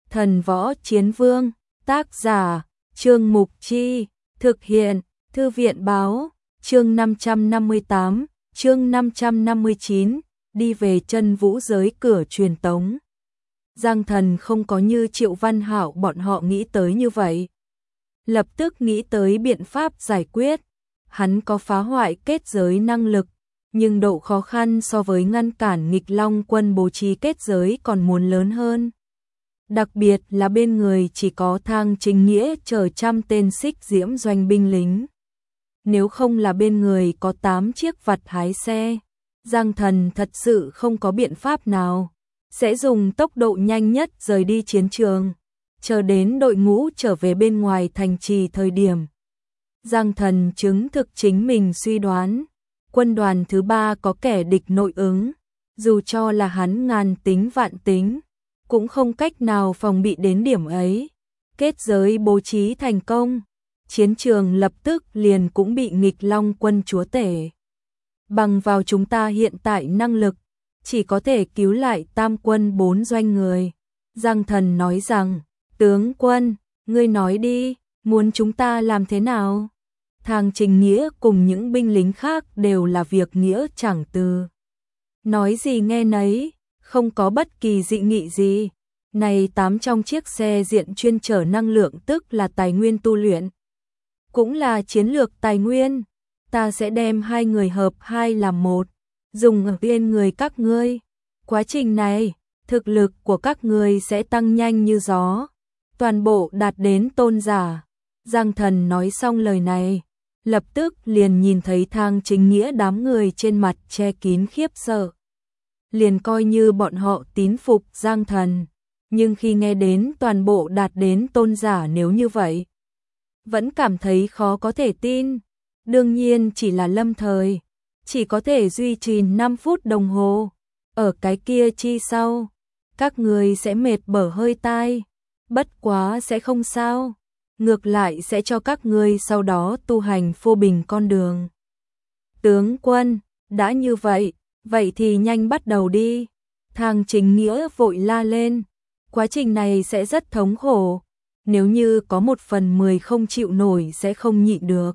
Thần Võ Chiến Vương, tác giả, Trương Mục Chi, thực hiện, Thư viện Báo, chương 558, chương 559, đi về chân vũ giới cửa truyền tống. Giang Thần không có như Triệu Văn Hạo bọn họ nghĩ tới như vậy. Lập tức nghĩ tới biện pháp giải quyết. Hắn có phá hoại kết giới năng lực, nhưng độ khó khăn so với ngăn cản nghịch long quân bố trí kết giới còn muốn lớn hơn. Đặc biệt là bên người chỉ có Thang Chính Nghĩa chở trăm tên xích diễm doanh binh lính. Nếu không là bên người có 8 chiếc vặt hái xe, Giang Thần thật sự không có biện pháp nào. Sẽ dùng tốc độ nhanh nhất rời đi chiến trường, chờ đến đội ngũ trở về bên ngoài thành trì thời điểm. Giang Thần chứng thực chính mình suy đoán, quân đoàn thứ 3 có kẻ địch nội ứng, dù cho là hắn ngàn tính vạn tính, cũng không cách nào phòng bị đến điểm ấy. Kết giới bố trí thành công, chiến trường lập tức liền cũng bị nghịch long quân chúa tể. Bằng vào chúng ta hiện tại năng lực, chỉ có thể cứu lại tam quân 4 doanh người. Giang Thần nói rằng, tướng quân, ngươi nói đi, muốn chúng ta làm thế nào? Thang Chính Nghĩa cùng những binh lính khác đều là việc nghĩa chẳng từ. Nói gì nghe nấy, không có bất kỳ dị nghị gì. Này 8 trong chiếc xe diện chuyên chở năng lượng tức là tài nguyên tu luyện. Cũng là chiến lược tài nguyên. Ta sẽ đem 2 người hợp 2 làm 1. Dùng ở bên người các ngươi. Quá trình này, thực lực của các ngươi sẽ tăng nhanh như gió. Toàn bộ đạt đến tôn giả. Giang Thần nói xong lời này, lập tức liền nhìn thấy Thang Chính Nghĩa đám người trên mặt che kín khiếp sợ. Liền coi như bọn họ tín phục Giang Thần, nhưng khi nghe đến toàn bộ đạt đến tôn giả nếu như vậy, vẫn cảm thấy khó có thể tin. Đương nhiên chỉ là lâm thời, chỉ có thể duy trì 5 phút đồng hồ. Ở cái kia chi sau, các người sẽ mệt bở hơi tai, bất quá sẽ không sao. Ngược lại sẽ cho các ngươi sau đó tu hành phô bình con đường. Tướng quân, đã như vậy, vậy thì nhanh bắt đầu đi. Thang Chính Nghĩa vội la lên. Quá trình này sẽ rất thống khổ. Nếu như có 1/10 không chịu nổi sẽ không nhịn được.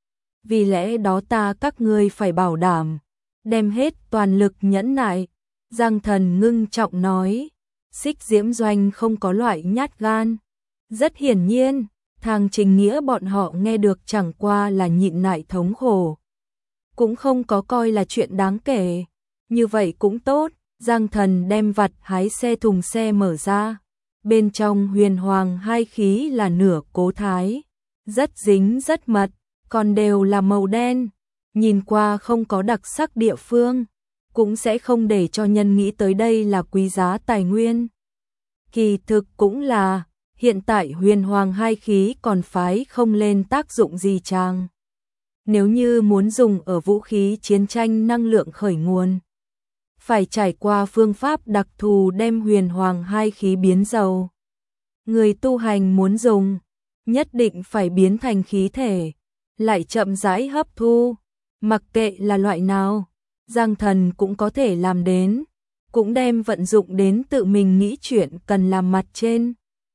Vì lẽ đó các ngươi phải bảo đảm, đem hết toàn lực nhẫn nại. Giang Thần ngưng trọng nói. Xích diễm doanh không có loại nhát gan. Rất hiển nhiên, Thang Chính Nghĩa bọn họ nghe được chẳng qua là nhịn nại thống khổ, cũng không có coi là chuyện đáng kể. Như vậy cũng tốt. Giang Thần đem vặt hái xe thùng xe mở ra. Bên trong huyền hoàng 2 khí là nửa cố thái, rất dính rất mật, còn đều là màu đen. Nhìn qua không có đặc sắc địa phương, cũng sẽ không để cho nhân nghĩ tới đây là quý giá tài nguyên. Kỳ thực cũng là, hiện tại huyền hoàng 2 khí còn phái không lên tác dụng gì chăng? Nếu như muốn dùng ở vũ khí chiến tranh năng lượng khởi nguồn, phải trải qua phương pháp đặc thù đem huyền hoàng 2 khí biến dầu. Người tu hành muốn dùng, nhất định phải biến thành khí thể, lại chậm rãi hấp thu. Mặc kệ là loại nào, Giang Thần cũng có thể làm đến, cũng đem vận dụng đến tự mình nghĩ chuyện cần làm mặt trên.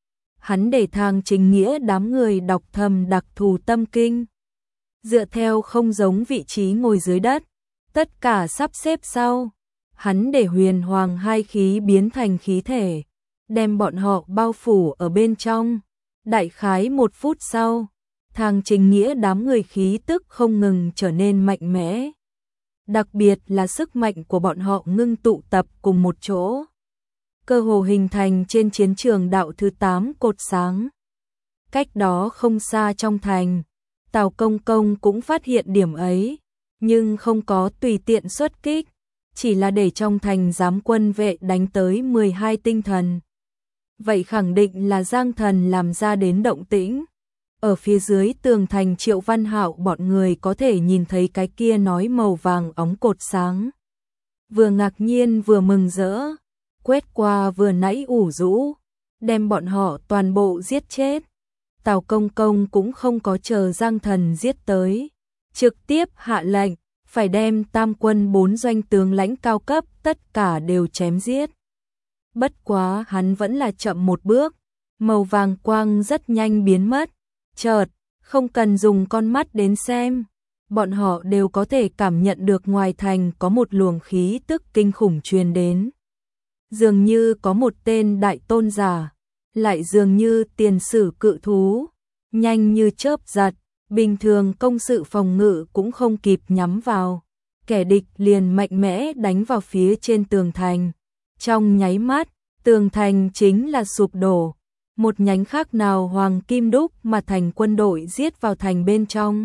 Hắn để Thang Chính Nghĩa đám người đọc thầm đặc thù tâm kinh. Dựa theo không giống vị trí ngồi dưới đất, tất cả sắp xếp sau. Hắn để huyền hoàng 2 khí biến thành khí thể, đem bọn họ bao phủ ở bên trong. Đại khái 1 phút sau, Thang Chính Nghĩa đám người khí tức không ngừng trở nên mạnh mẽ. Đặc biệt là sức mạnh của bọn họ ngưng tụ tập cùng một chỗ, cơ hồ hình thành trên chiến trường đạo thứ 8 cột sáng. Cách đó không xa trong thành, Tào Công Công cũng phát hiện điểm ấy, nhưng không có tùy tiện xuất kích, chỉ là để trong thành giám quân vệ đánh tới 12 tinh thần. Vậy khẳng định là Giang Thần làm ra đến động tĩnh. Ở phía dưới tường thành Triệu Văn Hạo bọn người có thể nhìn thấy cái kia nói màu vàng óng cột sáng. Vừa ngạc nhiên vừa mừng rỡ, quét qua vừa nãy ủ rũ, đem bọn họ toàn bộ giết chết. Tào Công Công cũng không có chờ Giang Thần giết tới, trực tiếp hạ lệnh, phải đem tam quân 4 doanh tướng lãnh cao cấp tất cả đều chém giết. Bất quá hắn vẫn là chậm một bước, màu vàng quang rất nhanh biến mất. Chợt, không cần dùng con mắt đến xem, bọn họ đều có thể cảm nhận được ngoài thành có một luồng khí tức kinh khủng truyền đến. Dường như có một tên đại tôn giả, lại dường như tiền sử cự thú, nhanh như chớp giật, bình thường công sự phòng ngự cũng không kịp nhắm vào. Kẻ địch liền mạnh mẽ đánh vào phía trên tường thành. Trong nháy mắt, tường thành chính là sụp đổ. Một nhánh khác nào hoàng kim đúc mà thành quân đội giết vào thành bên trong.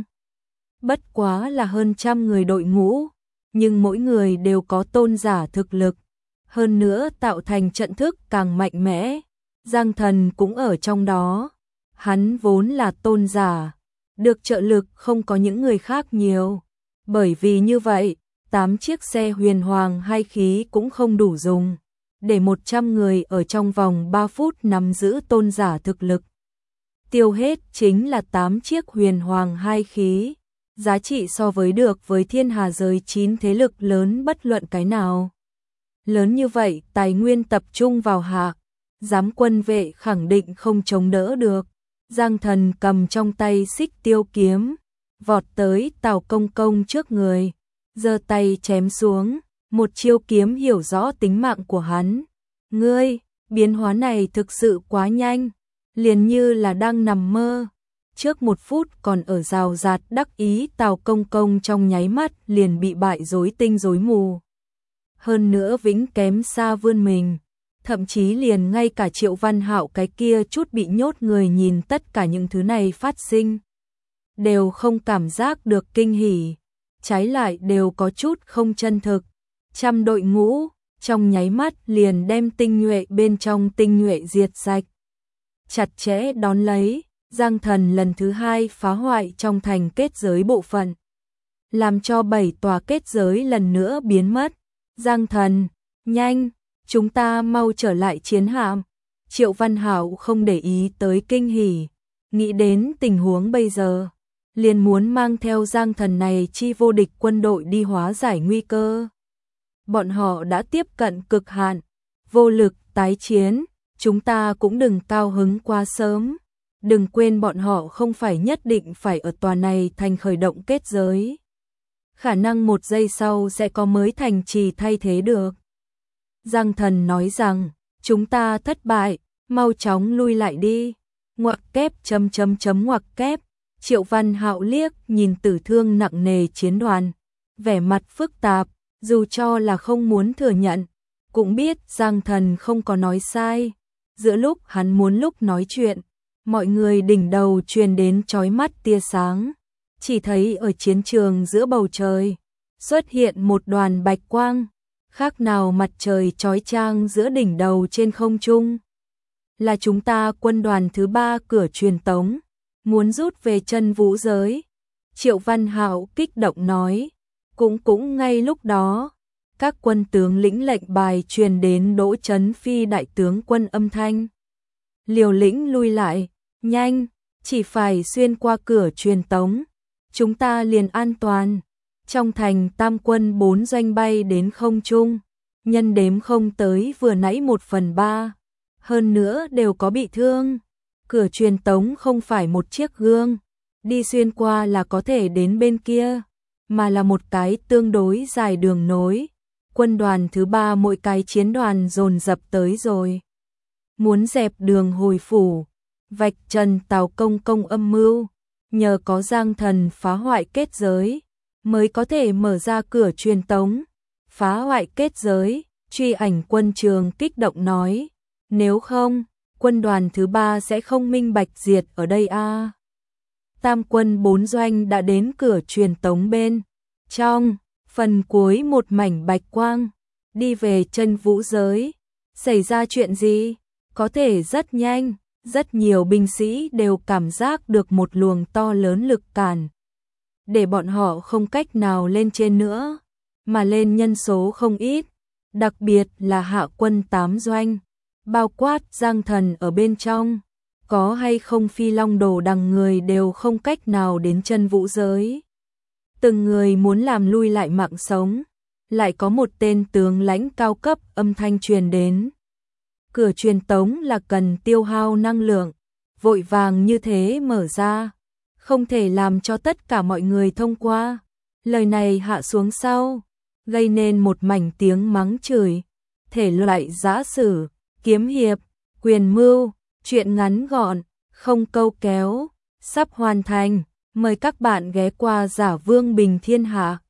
Bất quá là hơn 100 người đội ngũ, nhưng mỗi người đều có tôn giả thực lực. Hơn nữa tạo thành trận thức càng mạnh mẽ. Giang Thần cũng ở trong đó. Hắn vốn là tôn giả, được trợ lực không có những người khác nhiều. Bởi vì như vậy, 8 chiếc xe huyền hoàng hai khí cũng không đủ dùng. Để 100 người ở trong vòng 3 phút nắm giữ tôn giả thực lực. Tiêu hết chính là 8 chiếc huyền hoàng hai khí. Giá trị so với được với thiên hà giới 9 thế lực lớn bất luận cái nào. Lớn như vậy, tài nguyên tập trung vào hạ. Giám quân vệ khẳng định không chống đỡ được. Giang Thần cầm trong tay xích tiêu kiếm, vọt tới Tào Công Công trước người, giơ tay chém xuống, một chiêu kiếm hiểu rõ tính mạng của hắn. Ngươi, biến hóa này thực sự quá nhanh, liền như là đang nằm mơ. Trước 1 phút còn ở rào rạt đắc ý Tào Công Công trong nháy mắt liền bị bại rối tinh rối mù. Hơn nữa vĩnh kém xa vươn mình. Thậm chí liền ngay cả Triệu Văn Hạo cái kia chút bị nhốt người nhìn tất cả những thứ này phát sinh. Đều không cảm giác được kinh hỉ, trái lại đều có chút không chân thực. Trăm đội ngũ, trong nháy mắt liền đem tinh nhuệ bên trong tinh nhuệ diệt sạch. Chặt chẽ đón lấy, Giang Thần lần thứ 2 phá hoại trong thành kết giới bộ phận. Làm cho 7 tòa kết giới lần nữa biến mất. Giang Thần, nhanh! Chúng ta mau trở lại chiến hạm. Triệu Văn Hạo không để ý tới kinh hỉ, nghĩ đến tình huống bây giờ, liền muốn mang theo Giang Thần này chi vô địch quân đội đi hóa giải nguy cơ. Bọn họ đã tiếp cận cực hạn, vô lực tái chiến, chúng ta cũng đừng cao hứng quá sớm. Đừng quên bọn họ không phải nhất định phải ở tòa này thành khởi động kết giới. Khả năng 1 giây sau sẽ có mới thành trì thay thế được. Giang Thần nói rằng, chúng ta thất bại, mau chóng lui lại đi. Ngoặc kép ngoặc kép. Triệu Văn Hạo liếc nhìn tử thương nặng nề chiến đoàn, vẻ mặt phức tạp, dù cho là không muốn thừa nhận, cũng biết Giang Thần không có nói sai. Giữa lúc hắn muốn lúc nói chuyện, mọi người đỉnh đầu truyền đến chói mắt tia sáng, chỉ thấy ở chiến trường giữa bầu trời xuất hiện một đoàn bạch quang. Khác nào mặt trời chói chang giữa đỉnh đầu trên không trung. Là chúng ta quân đoàn thứ 3 cửa truyền tống, muốn rút về chân vũ giới. Triệu Văn Hạo kích động nói. Cũng ngay lúc đó, các quân tướng lĩnh lệnh bài truyền đến Đỗ Chấn Phi đại tướng quân âm thanh. Liều lĩnh lui lại, nhanh, chỉ phải xuyên qua cửa truyền tống, chúng ta liền an toàn. Trong thành tam quân 4 doanh bay đến không trung, nhân đếm không tới vừa nãy 1/3, hơn nữa đều có bị thương. Cửa truyền tống không phải một chiếc gương, đi xuyên qua là có thể đến bên kia, mà là một cái tương đối dài đường nối. Quân đoàn thứ 3 mỗi cái chiến đoàn dồn dập tới rồi. Muốn dẹp đường hồi phủ, vạch trần Tào Công Công âm mưu, nhờ có Giang Thần phá hoại kết giới mới có thể mở ra cửa truyền tống. Phá hoại kết giới, Truy Ảnh Quân Trường kích động nói, nếu không, quân đoàn thứ 3 sẽ không minh bạch diệt ở đây a. Tam quân 4 doanh đã đến cửa truyền tống bên trong, phần cuối một mảnh bạch quang, đi về chân vũ giới. Xảy ra chuyện gì? Có thể rất nhanh, rất nhiều binh sĩ đều cảm giác được một luồng to lớn lực cản, để bọn họ không cách nào lên trên nữa, mà lên nhân số không ít, đặc biệt là hạ quân 8 doanh, bao quát Giang Thần ở bên trong, có hay không Phi Long Đồ đằng người đều không cách nào đến chân vũ giới. Từng người muốn làm lui lại mạng sống, lại có một tên tướng lãnh cao cấp âm thanh truyền đến. cửa truyền tống là cần tiêu hao năng lượng, vội vàng như thế mở ra, không thể làm cho tất cả mọi người thông qua. Lời này hạ xuống sau, gây nên một mảnh tiếng mắng chửi. Thể loại giã sử, kiếm hiệp, quyền mưu, truyện ngắn gọn, không câu kéo, sắp hoàn thành. Mời các bạn ghé qua Giả Vương Bình Thiên Hạ.